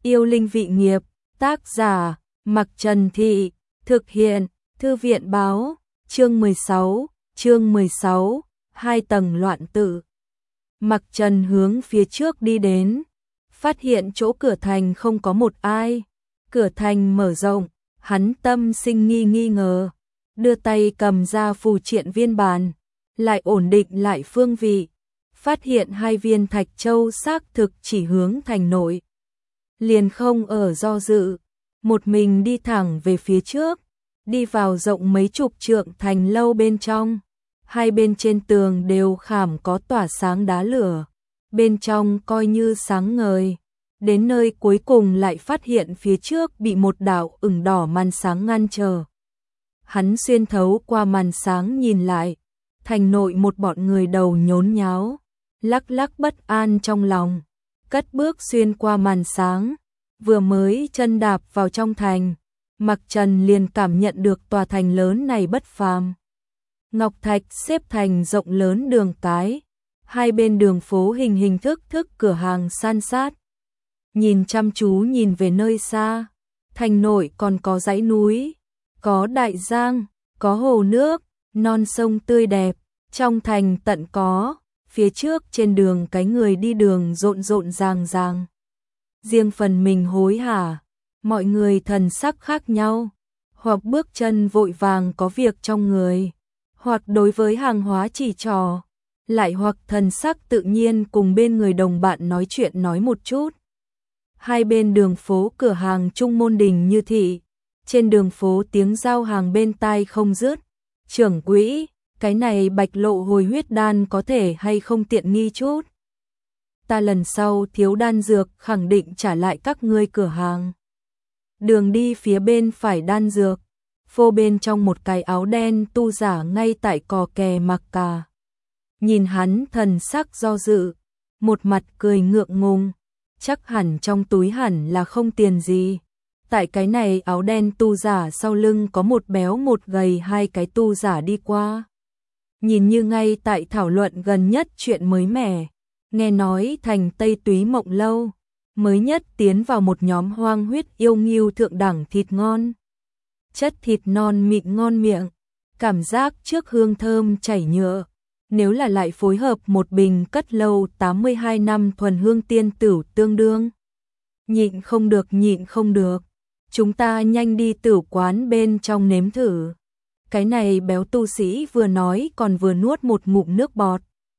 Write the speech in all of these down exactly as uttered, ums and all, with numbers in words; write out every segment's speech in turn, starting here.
Yêu linh vị nghiệp, tác giả, Mặc Trần Thị, thực hiện, Thư viện báo, chương mười sáu, chương mười sáu, hai tầng loạn tử. Mặc Trần hướng phía trước đi đến, phát hiện chỗ cửa thành không có một ai. Cửa thành mở rộng, hắn tâm sinh nghi nghi ngờ, đưa tay cầm ra phù triện viên bàn, lại ổn định lại phương vị, phát hiện hai viên thạch châu xác thực chỉ hướng thành nội. Liền không ở do dự, một mình đi thẳng về phía trước, đi vào rộng mấy chục trượng thành lâu bên trong. Hai bên trên tường đều khảm có tỏa sáng đá lửa, bên trong coi như sáng ngời. Đến nơi cuối cùng lại phát hiện phía trước bị một đạo ửng đỏ màn sáng ngăn trở. Hắn xuyên thấu qua màn sáng nhìn lại, thành nội một bọn người đầu nhốn nháo, lắc lắc bất an trong lòng, cất bước xuyên qua màn sáng, vừa mới chân đạp vào trong thành, Mặc Trần liền cảm nhận được tòa thành lớn này bất phàm. Ngọc thạch xếp thành rộng lớn đường cái, hai bên đường phố hình hình thức thức cửa hàng san sát. Nhìn chăm chú nhìn về nơi xa, thành nội còn có dãy núi, có đại giang, có hồ nước, non sông tươi đẹp, trong thành tận có, phía trước trên đường cái người đi đường rộn rộn ràng ràng. Riêng phần mình hối hả, mọi người thần sắc khác nhau, hoặc bước chân vội vàng có việc trong người, hoặc đối với hàng hóa chỉ trò, lại hoặc thần sắc tự nhiên cùng bên người đồng bạn nói chuyện nói một chút. Hai bên đường phố cửa hàng trung môn đình như thị, trên đường phố tiếng giao hàng bên tai không dứt. Trưởng quỹ, cái này bạch lộ hồi huyết đan có thể hay không tiện nghi chút? Ta lần sau thiếu đan dược khẳng định trả lại các ngươi cửa hàng. Đường đi phía bên phải đan dược, phô bên trong một cái áo đen tu giả ngay tại cò kè mặc cà. Nhìn hắn thần sắc do dự, một mặt cười ngượng ngùng, chắc hẳn trong túi hẳn là không tiền gì. Tại cái này áo đen tu giả sau lưng có một béo một gầy hai cái tu giả đi qua. Nhìn như ngay tại thảo luận gần nhất chuyện mới mẻ, nghe nói thành Tây Túy Mộng Lâu, mới nhất tiến vào một nhóm hoang huyết yêu nghiêu thượng đẳng thịt ngon. Chất thịt non mịn ngon miệng, cảm giác trước hương thơm chảy nhựa. Nếu là lại phối hợp một bình cất lâu tám mươi hai năm thuần hương tiên tửu tương đương. Nhịn không được nhịn không được, chúng ta nhanh đi tửu quán bên trong nếm thử. Cái này béo tu sĩ vừa nói còn vừa nuốt một ngụm nước bọt.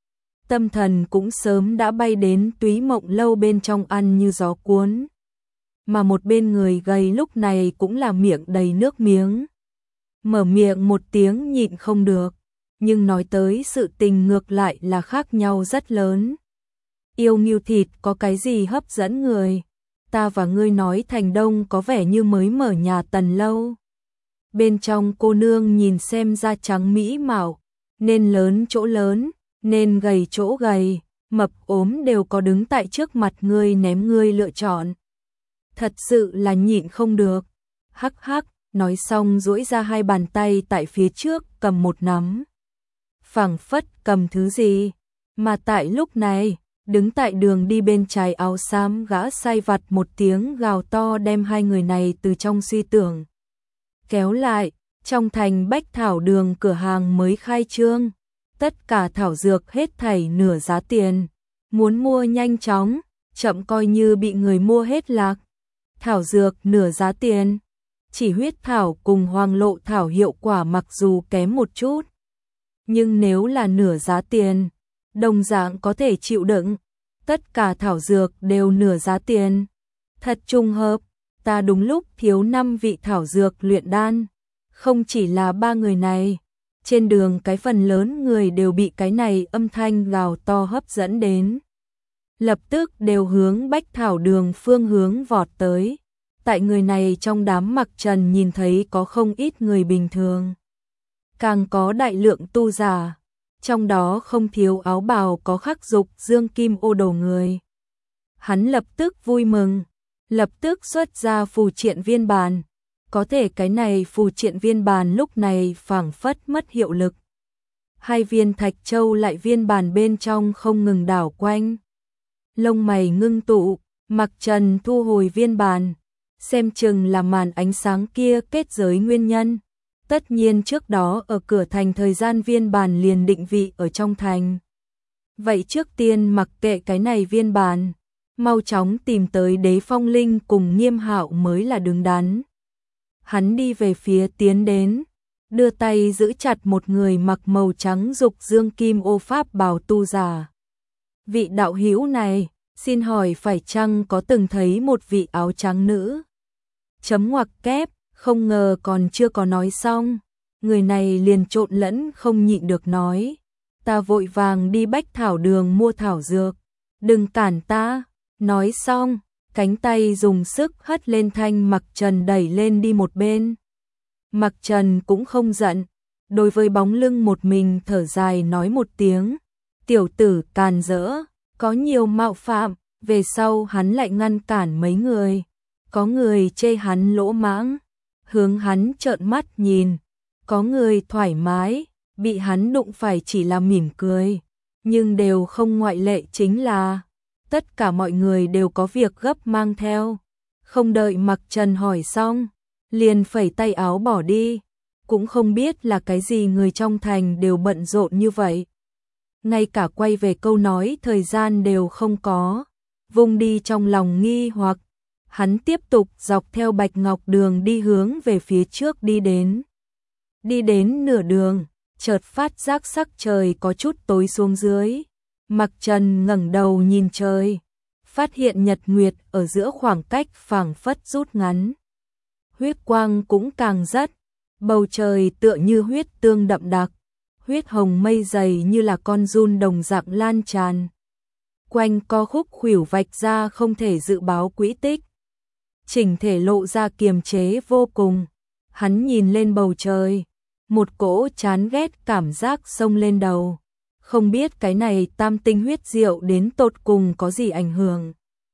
Tâm thần cũng sớm đã bay đến Túy Mộng Lâu bên trong ăn như gió cuốn. Mà một bên người gầy lúc này cũng là miệng đầy nước miếng. Mở miệng một tiếng nhịn không được, nhưng nói tới sự tình ngược lại là khác nhau rất lớn. Yêu nghiêu thịt có cái gì hấp dẫn người? Ta và ngươi nói thành đông có vẻ như mới mở nhà Tần Lâu. Bên trong cô nương nhìn xem da trắng mỹ mạo, nên lớn chỗ lớn, nên gầy chỗ gầy, mập ốm đều có đứng tại trước mặt ngươi ném ngươi lựa chọn. Thật sự là nhịn không được. Hắc hắc, nói xong duỗi ra hai bàn tay tại phía trước cầm một nắm. Phảng phất cầm thứ gì, mà tại lúc này, đứng tại đường đi bên trái áo xám gã sai vặt một tiếng gào to đem hai người này từ trong suy tưởng kéo lại. Trong thành Bách Thảo Đường cửa hàng mới khai trương, tất cả thảo dược hết thảy nửa giá tiền, muốn mua nhanh chóng, chậm coi như bị người mua hết lạc. Thảo dược nửa giá tiền, chỉ huyết thảo cùng hoàng lộ thảo hiệu quả mặc dù kém một chút, nhưng nếu là nửa giá tiền, đồng dạng có thể chịu đựng. Tất cả thảo dược đều nửa giá tiền. Thật trùng hợp, ta đúng lúc thiếu năm vị thảo dược luyện đan. Không chỉ là ba người này, trên đường cái phần lớn người đều bị cái này âm thanh gào to hấp dẫn đến. Lập tức đều hướng Bách Thảo Đường phương hướng vọt tới. Tại người này trong đám Mặc Trần nhìn thấy có không ít người bình thường, càng có đại lượng tu giả, trong đó không thiếu áo bào có khắc dục dương kim ô đồ người. Hắn lập tức vui mừng, lập tức xuất ra phù triện viên bàn. Có thể cái này phù triện viên bàn lúc này phảng phất mất hiệu lực. Hai viên thạch châu lại viên bàn bên trong không ngừng đảo quanh. Lông mày ngưng tụ, Mặc Trần thu hồi viên bàn, xem chừng là màn ánh sáng kia kết giới nguyên nhân. Tất nhiên trước đó ở cửa thành thời gian viên bàn liền định vị ở trong thành. Vậy trước tiên mặc kệ cái này viên bàn, mau chóng tìm tới Đế Phong Linh cùng Nghiêm Hạo mới là đứng đắn. Hắn đi về phía tiến đến, đưa tay giữ chặt một người mặc màu trắng dục dương kim ô pháp bào tu giả. Vị đạo hữu này, xin hỏi phải chăng có từng thấy một vị áo trắng nữ? Chấm ngoặc kép, không ngờ còn chưa có nói xong, người này liền trộn lẫn không nhịn được nói. Ta vội vàng đi bách thảo đường mua thảo dược, đừng cản ta. Nói xong, cánh tay dùng sức hất lên thanh Mặc Trần đẩy lên đi một bên. Mặc Trần cũng không giận, đối với bóng lưng một mình thở dài nói một tiếng. Tiểu tử càn rỡ, có nhiều mạo phạm, về sau hắn lại ngăn cản mấy người. Có người chê hắn lỗ mãng, hướng hắn trợn mắt nhìn. Có người thoải mái, bị hắn đụng phải chỉ là mỉm cười. Nhưng đều không ngoại lệ chính là tất cả mọi người đều có việc gấp mang theo. Không đợi Mặc Trần hỏi xong, liền phẩy tay áo bỏ đi. Cũng không biết là cái gì người trong thành đều bận rộn như vậy. Ngay cả quay về câu nói thời gian đều không có. Vung đi trong lòng nghi hoặc, hắn tiếp tục dọc theo Bạch Ngọc Đường đi hướng về phía trước đi đến. Đi đến nửa đường, chợt phát giác sắc trời có chút tối xuống dưới. Mặc Trần ngẩng đầu nhìn trời, phát hiện nhật nguyệt ở giữa khoảng cách phảng phất rút ngắn. Huyết quang cũng càng rất, bầu trời tựa như huyết tương đậm đặc, huyết hồng mây dày như là con giun đồng dạng lan tràn. Quanh co khúc khuỷu vạch ra không thể dự báo quỹ tích. Chỉnh thể lộ ra kiềm chế vô cùng. Hắn nhìn lên bầu trời, một cỗ chán ghét cảm giác xông lên đầu. Không biết cái này tam tinh huyết diệu đến tột cùng có gì ảnh hưởng.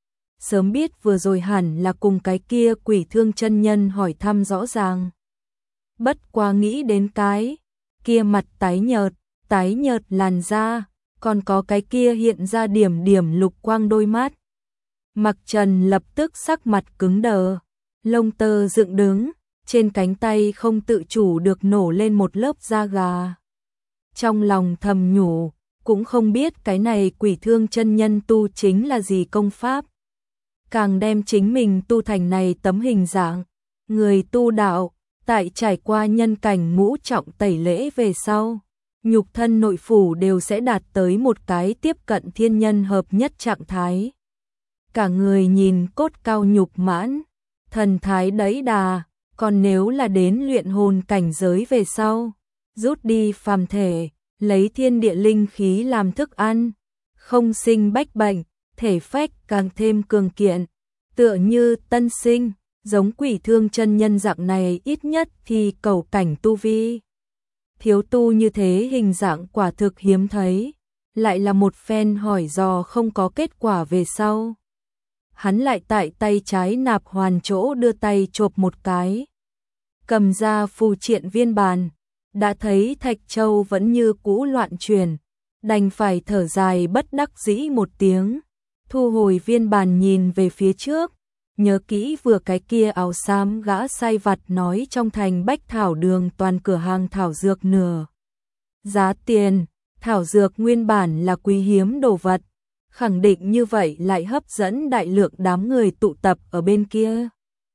Sớm biết vừa rồi hẳn là cùng cái kia Quỷ Thương chân nhân hỏi thăm rõ ràng. Bất quá nghĩ đến cái kia mặt tái nhợt, tái nhợt làn da, còn có cái kia hiện ra điểm điểm lục quang đôi mắt. Mặc Trần lập tức sắc mặt cứng đờ, lông tơ dựng đứng, trên cánh tay không tự chủ được nổ lên một lớp da gà. Trong lòng thầm nhủ, cũng không biết cái này Quỷ Thương chân nhân tu chính là gì công pháp. Càng đem chính mình tu thành này tấm hình dạng, người tu đạo, tại trải qua nhân cảnh ngũ trọng tẩy lễ về sau, nhục thân nội phủ đều sẽ đạt tới một cái tiếp cận thiên nhân hợp nhất trạng thái. Cả người nhìn cốt cao nhục mãn, thần thái đẫy đà, còn nếu là đến luyện hồn cảnh giới về sau, rút đi phàm thể, lấy thiên địa linh khí làm thức ăn, không sinh bách bệnh, thể phách càng thêm cường kiện, tựa như tân sinh, giống Quỷ Thương chân nhân dạng này ít nhất thì cầu cảnh tu vi. Thiếu tu như thế hình dạng quả thực hiếm thấy, lại là một phen hỏi dò không có kết quả về sau. Hắn lại tại tay trái nạp hoàn chỗ đưa tay chộp một cái, cầm ra phù triện viên bàn, đã thấy Thạch Châu vẫn như cũ loạn chuyển, đành phải thở dài bất đắc dĩ một tiếng, thu hồi viên bàn nhìn về phía trước, nhớ kỹ vừa cái kia áo xám gã sai vặt nói trong thành Bách Thảo Đường toàn cửa hàng thảo dược nửa giá tiền, thảo dược nguyên bản là quý hiếm đồ vật, khẳng định như vậy lại hấp dẫn đại lượng đám người tụ tập ở bên kia.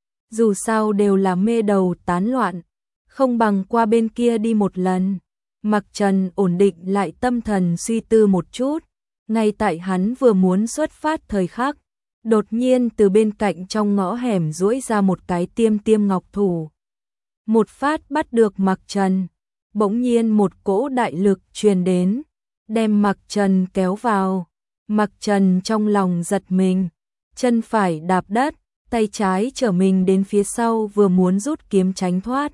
Dù sao đều là mê đầu tán loạn, không bằng qua bên kia đi một lần. Mặc Trần ổn định lại tâm thần suy tư một chút, ngay tại hắn vừa muốn xuất phát thời khắc, đột nhiên từ bên cạnh trong ngõ hẻm duỗi ra một cái tiêm tiêm ngọc thủ. Một phát bắt được Mặc Trần, bỗng nhiên một cỗ đại lực truyền đến, đem Mặc Trần kéo vào. Mặc Trần trong lòng giật mình, chân phải đạp đất, tay trái trở mình đến phía sau vừa muốn rút kiếm tránh thoát.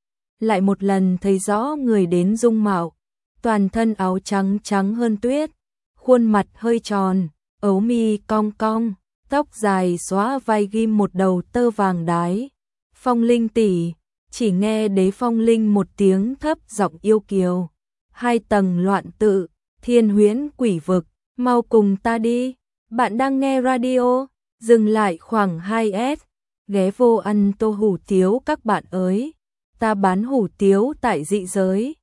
Lại một lần thấy rõ người đến dung mạo, toàn thân áo trắng trắng hơn tuyết, khuôn mặt hơi tròn, ấu mi cong cong, tóc dài xóa vai ghim một đầu tơ vàng đái. Phong Linh tỷ, chỉ nghe Đế Phong Linh một tiếng thấp giọng yêu kiều. Hai tầng loạn tự, thiên huyễn quỷ vực, mau cùng ta đi. Bạn đang nghe radio Dừng lại khoảng hai s, ghé vô ăn tô hủ tiếu các bạn ơi. Ta bán hủ tiếu tại dị giới,